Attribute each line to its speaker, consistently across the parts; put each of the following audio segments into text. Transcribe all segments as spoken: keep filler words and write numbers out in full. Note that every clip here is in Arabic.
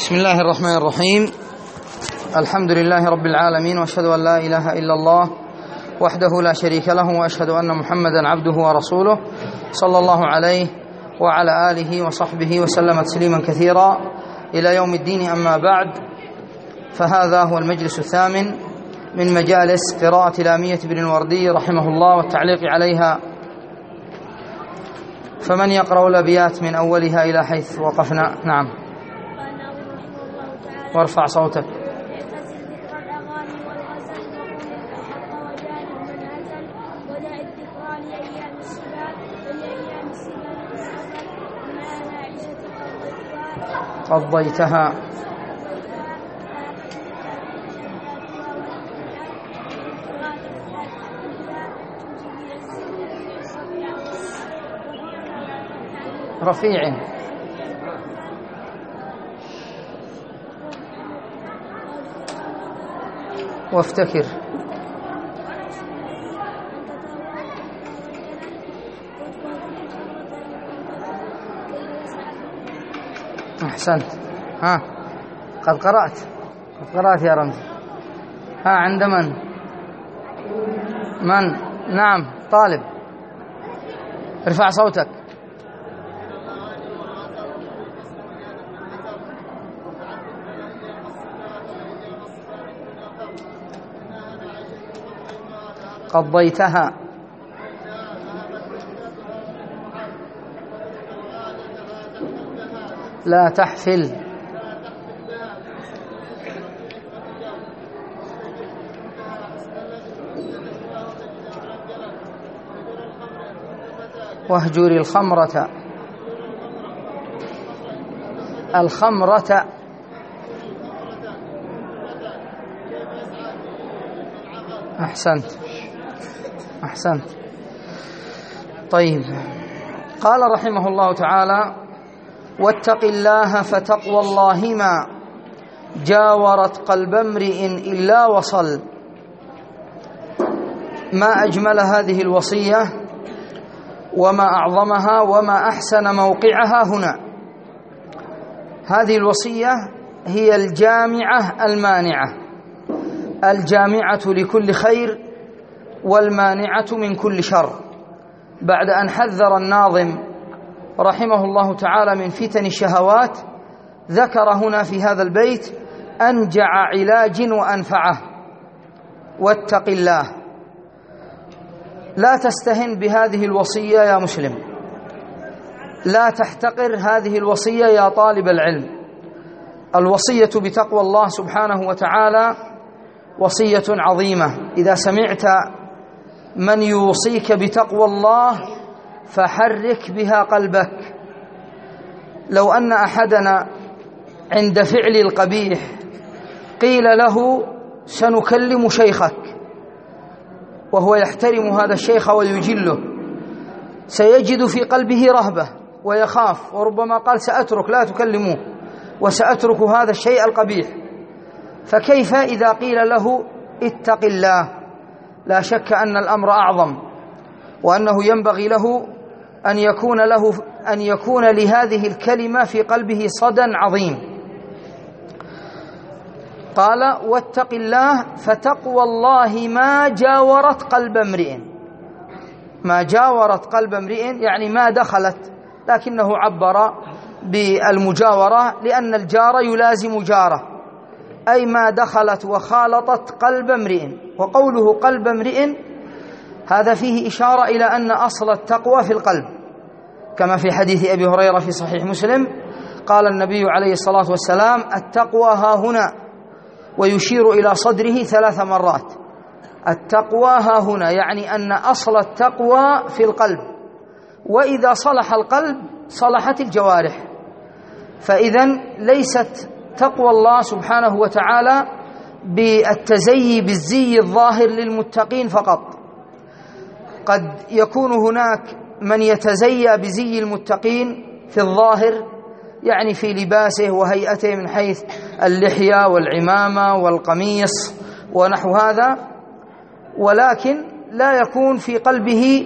Speaker 1: بسم الله الرحمن الرحيم. الحمد لله رب العالمين، وأشهد أن لا إله إلا الله وحده لا شريك له، وأشهد أن محمدا عبده ورسوله صلى الله عليه وعلى آله وصحبه وسلم تسليما كثيرا إلى يوم الدين. أما بعد، فهذا هو المجلس الثامن من مجالس قراءة لامية بن الوردي رحمه الله والتعليق عليها. فمن يقرأ الأبيات من أولها إلى حيث وقفنا؟ نعم. وارفع صوتك. قضيتها رفيع وافتكر. أحسنت. ها قد قرأت قد قرأت يا رمزي. ها عند من من نعم طالب، ارفع صوتك. قضيتها لا تحفل واهجر الخمرة الخمرة أحسنت أحسنت. طيب، قال رحمه الله تعالى: واتق الله فتقوى الله ما جاورت قلب امرئ إلا وصل. ما أجمل هذه الوصية وما أعظمها وما أحسن موقعها هنا. هذه الوصية هي الجامعة المانعة، الجامعة لكل خير والمانعة من كل شر. بعد أن حذر الناظم رحمه الله تعالى من فتن الشهوات، ذكر هنا في هذا البيت أنجع علاج وأنفعه: واتق الله. لا تستهن بهذه الوصية يا مسلم، لا تحتقر هذه الوصية يا طالب العلم. الوصية بتقوى الله سبحانه وتعالى وصية عظيمة. إذا سمعت من يوصيك بتقوى الله فحرك بها قلبك. لو أن أحدنا عند فعل القبيح قيل له: سنكلم شيخك، وهو يحترم هذا الشيخ ويجله، سيجد في قلبه رهبة ويخاف، وربما قال: سأترك، لا تكلموه، وسأترك هذا الشيء القبيح. فكيف إذا قيل له: اتق الله؟ لا شك أن الأمر أعظم، وأنه ينبغي له أن يكون له أن يكون لهذه الكلمة في قلبه صدى عظيم. قال: واتق الله فتقوى الله ما جاورت قلب امرئ. ما جاورت قلب امرئ يعني ما دخلت، لكنه عبر بالمجاورة لأن الجار يلازم جاره، أي ما دخلت وخالطت قلب امرئ. وقوله قلب امرئ هذا فيه إشارة إلى أن أصل التقوى في القلب، كما في حديث أبي هريرة في صحيح مسلم قال النبي عليه الصلاة والسلام: التقوى ها هنا، ويشير إلى صدره ثلاث مرات. التقوى ها هنا يعني أن أصل التقوى في القلب، وإذا صلح القلب صلحت الجوارح. فإذن ليست تقوى الله سبحانه وتعالى بالتزيي بالزي الظاهر للمتقين فقط. قد يكون هناك من يتزيى بزي المتقين في الظاهر، يعني في لباسه وهيئته من حيث اللحية والعمامة والقميص ونحو هذا، ولكن لا يكون في قلبه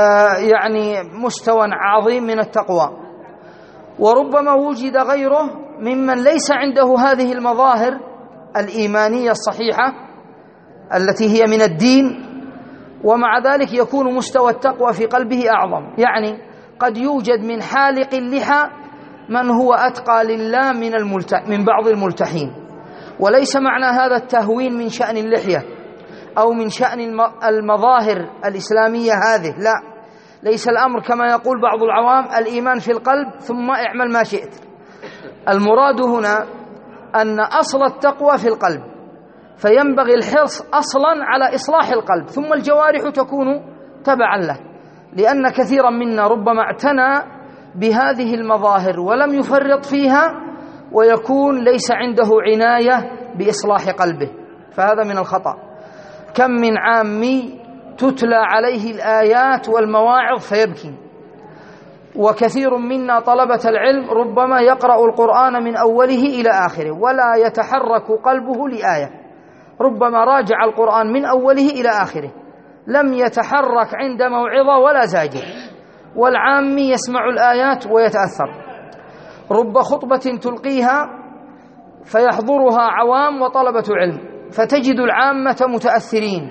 Speaker 1: يعني مستوى عظيم من التقوى. وربما وجد غيره ممن ليس عنده هذه المظاهر الإيمانية الصحيحة التي هي من الدين، ومع ذلك يكون مستوى التقوى في قلبه أعظم. يعني قد يوجد من حالق اللحى من هو أتقى لله من, الملت... من بعض الملتحين، وليس معنى هذا التهوين من شأن اللحية أو من شأن المظاهر الإسلامية هذه، لا، ليس الأمر كما يقول بعض العوام الإيمان في القلب ثم اعمل ما شئت. المراد هنا أن أصل التقوى في القلب، فينبغي الحرص أصلا على إصلاح القلب، ثم الجوارح تكون تبعا له، لأن كثيرا منا ربما اعتنى بهذه المظاهر ولم يفرط فيها، ويكون ليس عنده عناية بإصلاح قلبه، فهذا من الخطأ. كم من عامي تتلى عليه الآيات والمواعظ فيبكي، وكثير منا طلبة العلم ربما يقرأ القرآن من أوله إلى آخره ولا يتحرك قلبه لآية، ربما راجع القرآن من أوله إلى آخره لم يتحرك عند موعظة ولا زاجر، والعامي يسمع الآيات ويتأثر. رب خطبة تلقيها فيحضرها عوام وطلبة علم، فتجد العامة متأثرين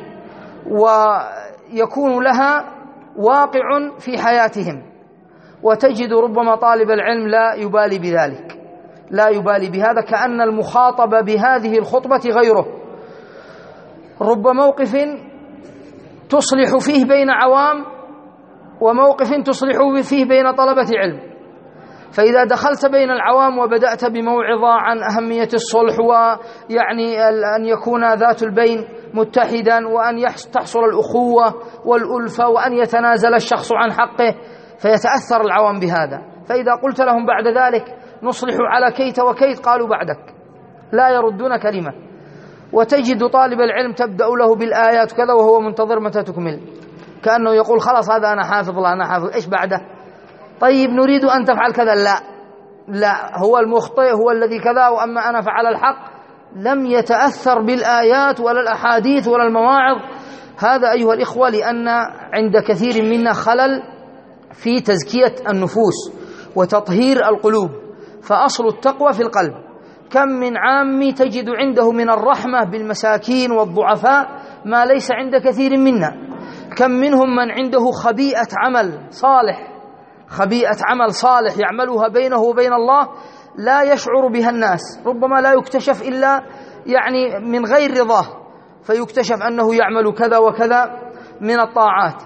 Speaker 1: ويكون لها واقع في حياتهم، وتجد ربما طالب العلم لا يبالي بذلك، لا يبالي بهذا، كأن المخاطب بهذه الخطبة غيره. رب موقف تصلح فيه بين عوام وموقف تصلح فيه بين طلبة علم، فإذا دخلت بين العوام وبدأت بموعظة عن أهمية الصلح ويعني أن يكون ذات البين متحدا وأن تحصل الأخوة والألفة وأن يتنازل الشخص عن حقه، فيتأثر العوام بهذا. فإذا قلت لهم بعد ذلك نصلح على كيت وكيت قالوا بعدك، لا يردون كلمة. وتجد طالب العلم تبدأ له بالآيات كذا وهو منتظر متى تكمل، كأنه يقول خلاص هذا أنا حافظ، لا أنا حافظ، إيش بعده؟ طيب نريد أن تفعل كذا، لا لا هو المخطئ هو الذي كذا، وأما أنا فعل الحق. لم يتأثر بالآيات ولا الأحاديث ولا المواعظ. هذا أيها الإخوة لأن عند كثير منا خلل في تزكية النفوس وتطهير القلوب، فأصل التقوى في القلب. كم من عام تجد عنده من الرحمة بالمساكين والضعفاء ما ليس عند كثير منا. كم منهم من عنده خبيئة عمل صالح، خبيئة عمل صالح يعملها بينه وبين الله لا يشعر بها الناس، ربما لا يكتشف إلا يعني من غير رضاه، فيكتشف أنه يعمل كذا وكذا من الطاعات،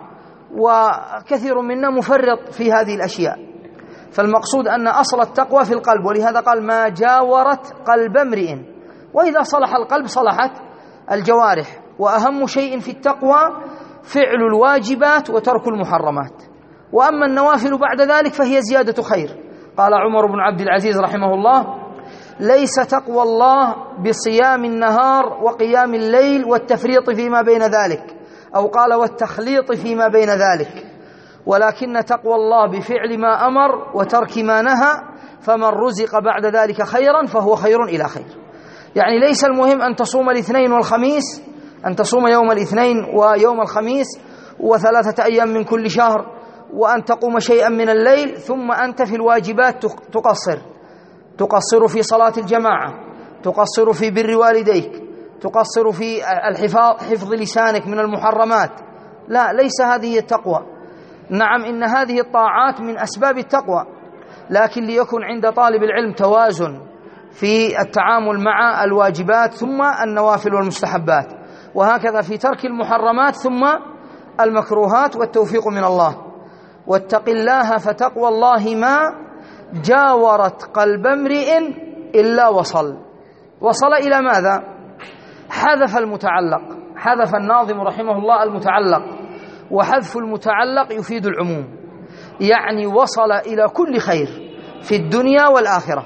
Speaker 1: وكثير منا مفرط في هذه الأشياء. فالمقصود أن أصل التقوى في القلب، ولهذا قال ما جاورت قلب امرئ، وإذا صلح القلب صلحت الجوارح. وأهم شيء في التقوى فعل الواجبات وترك المحرمات، وأما النوافل بعد ذلك فهي زيادة خير. قال عمر بن عبد العزيز رحمه الله ليس تقوى الله بصيام النهار وقيام الليل والتفريط فيما بين ذلك، أو قال والتخليط فيما بين ذلك، ولكن تقوى الله بفعل ما أمر وترك ما نهى، فمن رزق بعد ذلك خيرا فهو خير إلى خير. يعني ليس المهم أن تصوم الاثنين والخميس، أن تصوم يوم الاثنين ويوم الخميس وثلاثة أيام من كل شهر، وأن تقوم شيئا من الليل ثم أنت في الواجبات تقصر، تقصر في صلاة الجماعة، تقصر في بر والديك، تقصر في الحفاظ حفظ لسانك من المحرمات. لا، ليس هذه التقوى. نعم إن هذه الطاعات من أسباب التقوى، لكن ليكن عند طالب العلم توازن في التعامل مع الواجبات ثم النوافل والمستحبات، وهكذا في ترك المحرمات ثم المكروهات، والتوفيق من الله. واتق الله فتقوى الله ما جاورت قلب امرئ إلا وصل. وصل إلى ماذا؟ حذف المتعلق، حذف الناظم رحمه الله المتعلق، وحذف المتعلق يفيد العموم، يعني وصل إلى كل خير في الدنيا والآخرة،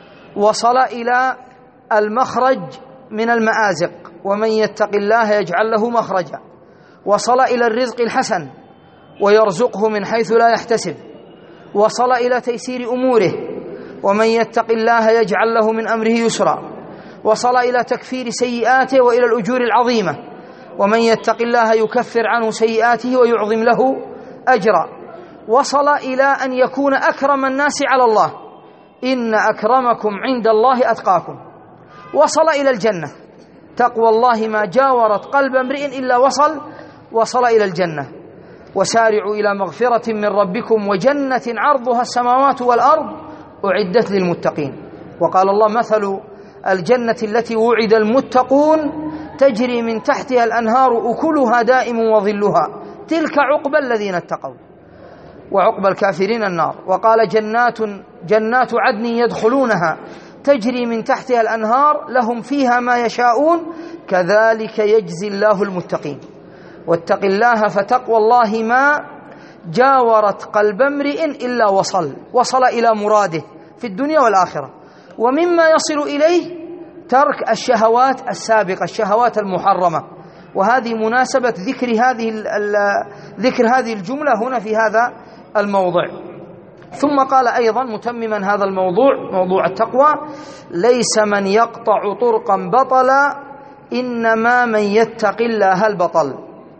Speaker 1: وصل إلى المخرج من المآزق، ومن يتق الله يجعل له مخرجا، وصل إلى الرزق الحسن ويرزقه من حيث لا يحتسب، وصل إلى تيسير أموره، ومن يتق الله يجعل له من أمره يسرا، وصل إلى تكفير سيئاته وإلى الأجور العظيمة، ومن يتق الله يكفر عنه سيئاته ويعظم له أجرا، وصل إلى أن يكون أكرم الناس على الله، إن أكرمكم عند الله أتقاكم. وصل إلى الجنة. تقوى الله ما جاورت قلب امرئ إلا وصل وصل إلى الجنة. وسارعوا إلى مغفرة من ربكم وجنة عرضها السماوات والأرض أعدت للمتقين. وقال الله: مثل الجنة التي وعد المتقون تجري من تحتها الأنهار أكلها دائم وظلها تلك عقبى الذين اتقوا وعقبى الكافرين النار. وقال: جنات جنات عدن يدخلونها تجري من تحتها الأنهار لهم فيها ما يشاءون كذلك يجزي الله المتقين. واتق الله فتقوى الله ما جاورت قلب امرئ إلا وصل وصل إلى مراده في الدنيا والآخرة. ومما يصل إليه ترك الشهوات السابقة، الشهوات المحرمة. وهذه مناسبة ذكر هذه ذكر هذه الجملة هنا في هذا الموضع. ثم قال أيضا متمما هذا الموضوع، موضوع التقوى: ليس من يقطع طرقا بطلا إنما من يتق الله البطل.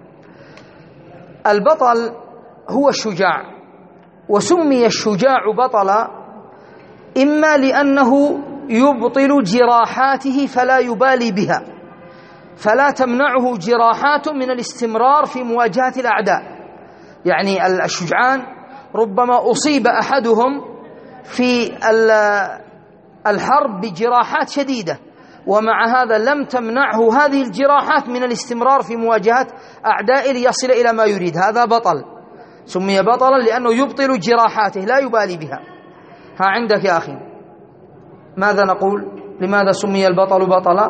Speaker 1: البطل هو الشجاع، وسمي الشجاع بطلا إما لأنه يبطل جراحاته فلا يبالي بها، فلا تمنعه جراحات من الاستمرار في مواجهة الأعداء. يعني الشجعان ربما أصيب أحدهم في الحرب بجراحات شديدة، ومع هذا لم تمنعه هذه الجراحات من الاستمرار في مواجهة أعدائه ليصل إلى ما يريد. هذا بطل، سمي بطلا لأنه يبطل جراحاته لا يبالي بها. ها عندك يا أخي، ماذا نقول؟ لماذا سمي البطل بطلا؟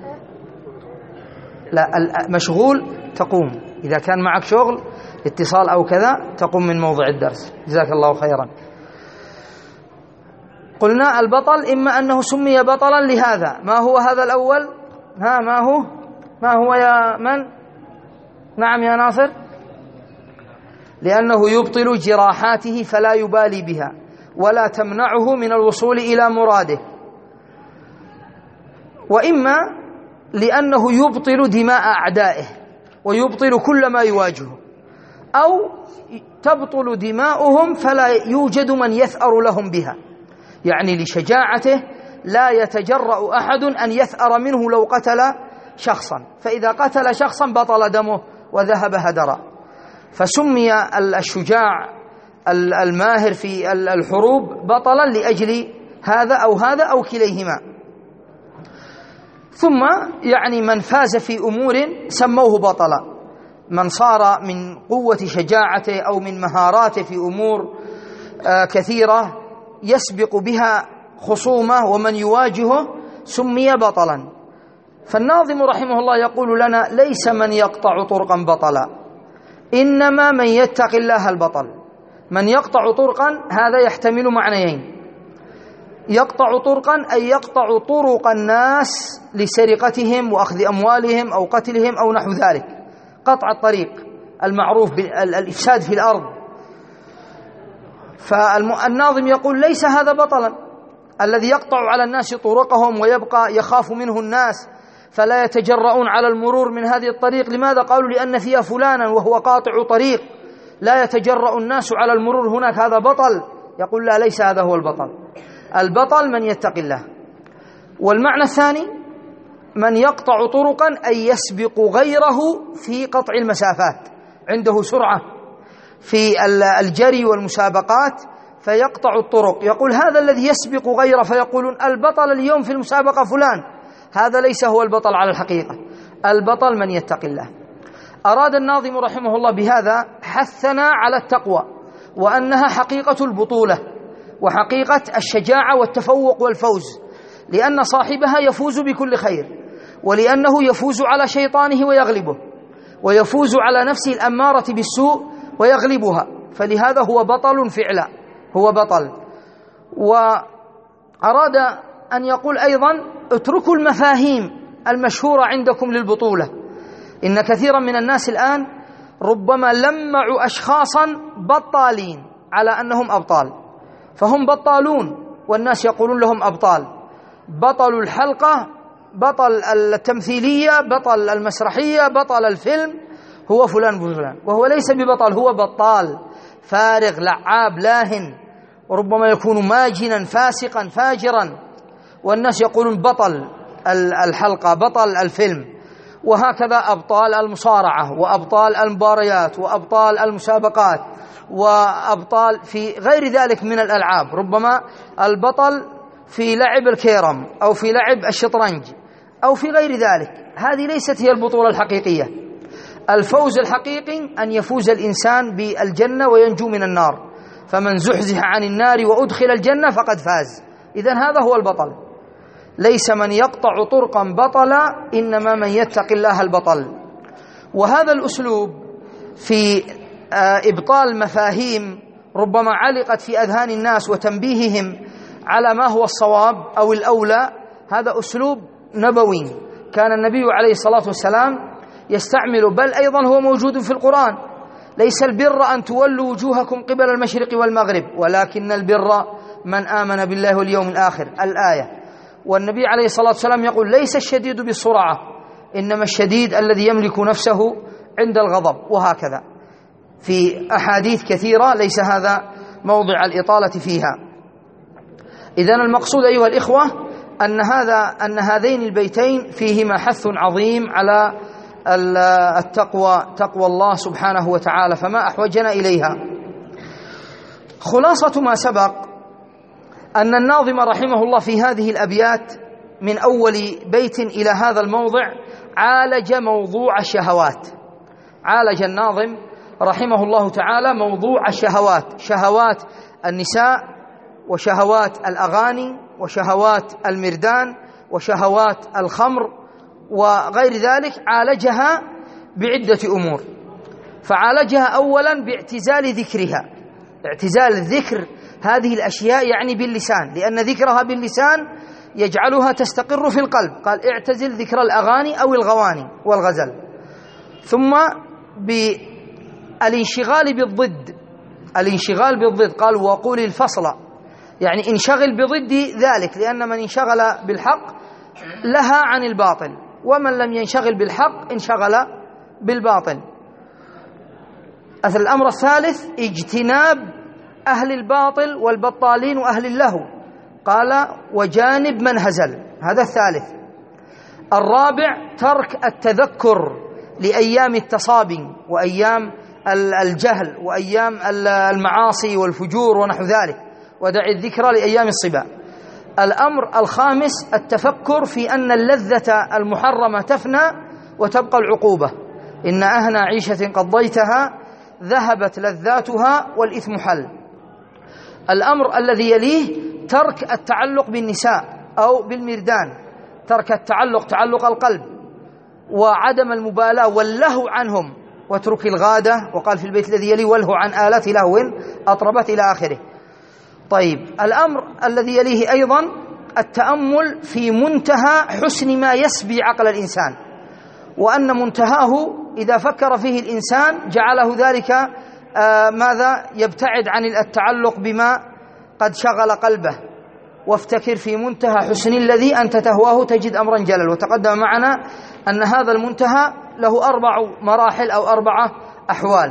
Speaker 1: لا، مشغول تقوم، إذا كان معك شغل اتصال أو كذا تقوم من موضع الدرس. جزاك الله خيرا. قلنا البطل إما أنه سمي بطلا لهذا. ما هو هذا الأول؟ ها ما هو؟ ما هو يا من؟ نعم يا ناصر. لأنه يبطل جراحاته فلا يبالي بها ولا تمنعه من الوصول إلى مراده. وإما لأنه يبطل دماء أعدائه ويبطل كل ما يواجهه، أو تبطل دماؤهم فلا يوجد من يثأر لهم بها. يعني لشجاعته لا يتجرأ أحد أن يثأر منه لو قتل شخصا، فإذا قتل شخصا بطل دمه وذهب هدرا. فسمي الشجاع الماهر في الحروب بطلا لأجل هذا أو هذا أو كليهما. ثم يعني من فاز في أمور سموه بطلا، من صار من قوة شجاعته أو من مهاراته في أمور كثيرة يسبق بها خصومه ومن يواجهه سمي بطلا. فالناظم رحمه الله يقول لنا: ليس من يقطع طرقا بطلا إنما من يتق الله البطل. من يقطع طرقا هذا يحتمل معنيين: يقطع طرقا أي يقطع طرق الناس لسرقتهم وأخذ أموالهم أو قتلهم أو نحو ذلك، قطع الطريق المعروف بالإفساد في الأرض. فالناظم يقول: ليس هذا بطلا الذي يقطع على الناس طرقهم ويبقى يخاف منه الناس فلا يتجرؤون على المرور من هذه الطريق. لماذا؟ قالوا: لأن فيها فلانا وهو قاطع طريق لا يتجرأ الناس على المرور هناك، هذا بطل. يقول: لا، ليس هذا هو البطل. البطل من يتق الله. والمعنى الثاني: من يقطع طرقا أي يسبق غيره في قطع المسافات، عنده سرعة في الجري والمسابقات فيقطع الطرق. يقول: هذا الذي يسبق غيره، فيقولون البطل اليوم في المسابقة فلان. هذا ليس هو البطل على الحقيقة. البطل من يتق الله. أراد الناظم رحمه الله بهذا حثنا على التقوى، وأنها حقيقة البطولة وحقيقة الشجاعة والتفوق والفوز، لأن صاحبها يفوز بكل خير، ولأنه يفوز على شيطانه ويغلبه، ويفوز على نفسه الأمارة بالسوء ويغلبها. فلهذا هو بطل فعلا، هو بطل. وأراد أن يقول أيضا: اتركوا المفاهيم المشهورة عندكم للبطولة. إن كثيرا من الناس الآن ربما لمعوا أشخاصا بطالين على أنهم أبطال، فهم بطالون والناس يقولون لهم أبطال. بطل الحلقة، بطل التمثيلية، بطل المسرحية، بطل الفيلم هو فلان فلان، وهو ليس ببطل، هو بطال فارغ لعاب لاهن وربما يكون ماجنا فاسقا فاجرا، والناس يقولون بطل الحلقة، بطل الفيلم. وهكذا أبطال المصارعة وأبطال المباريات وأبطال المسابقات وأبطال في غير ذلك من الألعاب. ربما البطل في لعب الكيرم أو في لعب الشطرنج أو في غير ذلك. هذه ليست هي البطولة الحقيقية. الفوز الحقيقي أن يفوز الإنسان بالجنة وينجو من النار، فمن زحزح عن النار وأدخل الجنة فقد فاز. إذن هذا هو البطل، ليس من يقطع طرقا بطلا، إنما من يتقي الله البطل. وهذا الأسلوب في إبطال مفاهيم ربما علقت في أذهان الناس وتنبيههم على ما هو الصواب أو الأولى، هذا أسلوب نبوي كان النبي عليه الصلاة والسلام يستعمل، بل أيضا هو موجود في القرآن. ليس البر أن تولوا وجوهكم قبل المشرق والمغرب، ولكن البر من آمن بالله واليوم الآخر، الآية. والنبي عليه الصلاة والسلام يقول ليس الشديد بالسرعة، إنما الشديد الذي يملك نفسه عند الغضب، وهكذا في أحاديث كثيرة ليس هذا موضع الإطالة فيها. إذن المقصود أيها الإخوة أن هذا أن هذين البيتين فيهما حث عظيم على التقوى، تقوى الله سبحانه وتعالى، فما أحوجنا إليها. خلاصة ما سبق أن الناظم رحمه الله في هذه الأبيات من أول بيت إلى هذا الموضع عالج موضوع الشهوات. عالج الناظم رحمه الله تعالى موضوع الشهوات، شهوات النساء وشهوات الأغاني وشهوات المردان وشهوات الخمر وغير ذلك. عالجها بعدة أمور. فعالجها أولا باعتزال ذكرها، اعتزال الذكر هذه الأشياء يعني باللسان، لأن ذكرها باللسان يجعلها تستقر في القلب. قال اعتزل ذكر الأغاني أو الغواني والغزل. ثم بالانشغال بالضد، الانشغال بالضد قال وقول الفصل، يعني انشغل بضد ذلك، لأن من انشغل بالحق لها عن الباطل، ومن لم ينشغل بالحق انشغل بالباطل. الأمر الثالث اجتناب أهل الباطل والبطالين وأهل اللهو، قال وجانب من هزل، هذا الثالث. الرابع ترك التذكر لأيام التصابي وأيام الجهل وأيام المعاصي والفجور ونحو ذلك، ودع الذكر لأيام الصبا. الأمر الخامس التفكر في أن اللذة المحرمة تفنى وتبقى العقوبة، إن أهنى عيشة قضيتها ذهبت لذاتها والإثم حل. الأمر الذي يليه ترك التعلق بالنساء أو بالمردان، ترك التعلق تعلق القلب وعدم المبالاة واللهو عنهم، واترك الغادة، وقال في البيت الذي يليه والهو عن آلات لهو أطربت إلى آخره. طيب الأمر الذي يليه أيضا التأمل في منتهى حسن ما يسبي عقل الإنسان، وأن منتهاه إذا فكر فيه الإنسان جعله ذلك آه ماذا يبتعد عن التعلق بما قد شغل قلبه. وافتكر في منتهى حسن الذي أنت تهواه تجد أمرا جلل. وتقدم معنا أن هذا المنتهى له أربع مراحل أو أربعة أحوال.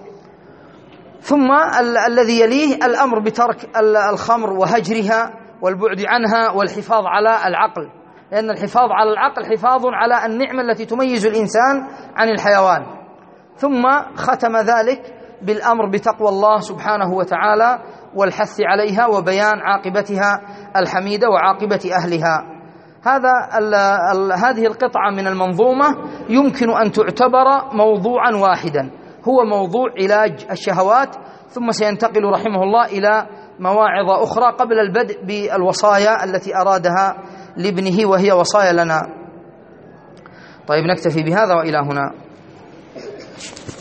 Speaker 1: ثم ال الذي يليه الأمر بترك الخمر وهجرها والبعد عنها والحفاظ على العقل، لأن الحفاظ على العقل حفاظ على النعمة التي تميز الإنسان عن الحيوان. ثم ختم ذلك بالأمر بتقوى الله سبحانه وتعالى والحث عليها وبيان عاقبتها الحميدة وعاقبة أهلها. هذا ال ال هذه القطعة من المنظومة يمكن أن تعتبر موضوعا واحدا، هو موضوع علاج الشهوات. ثم سينتقل رحمه الله إلى مواعظ أخرى قبل البدء بالوصايا التي أرادها لابنه وهي وصايا لنا. طيب نكتفي بهذا وإلى هنا.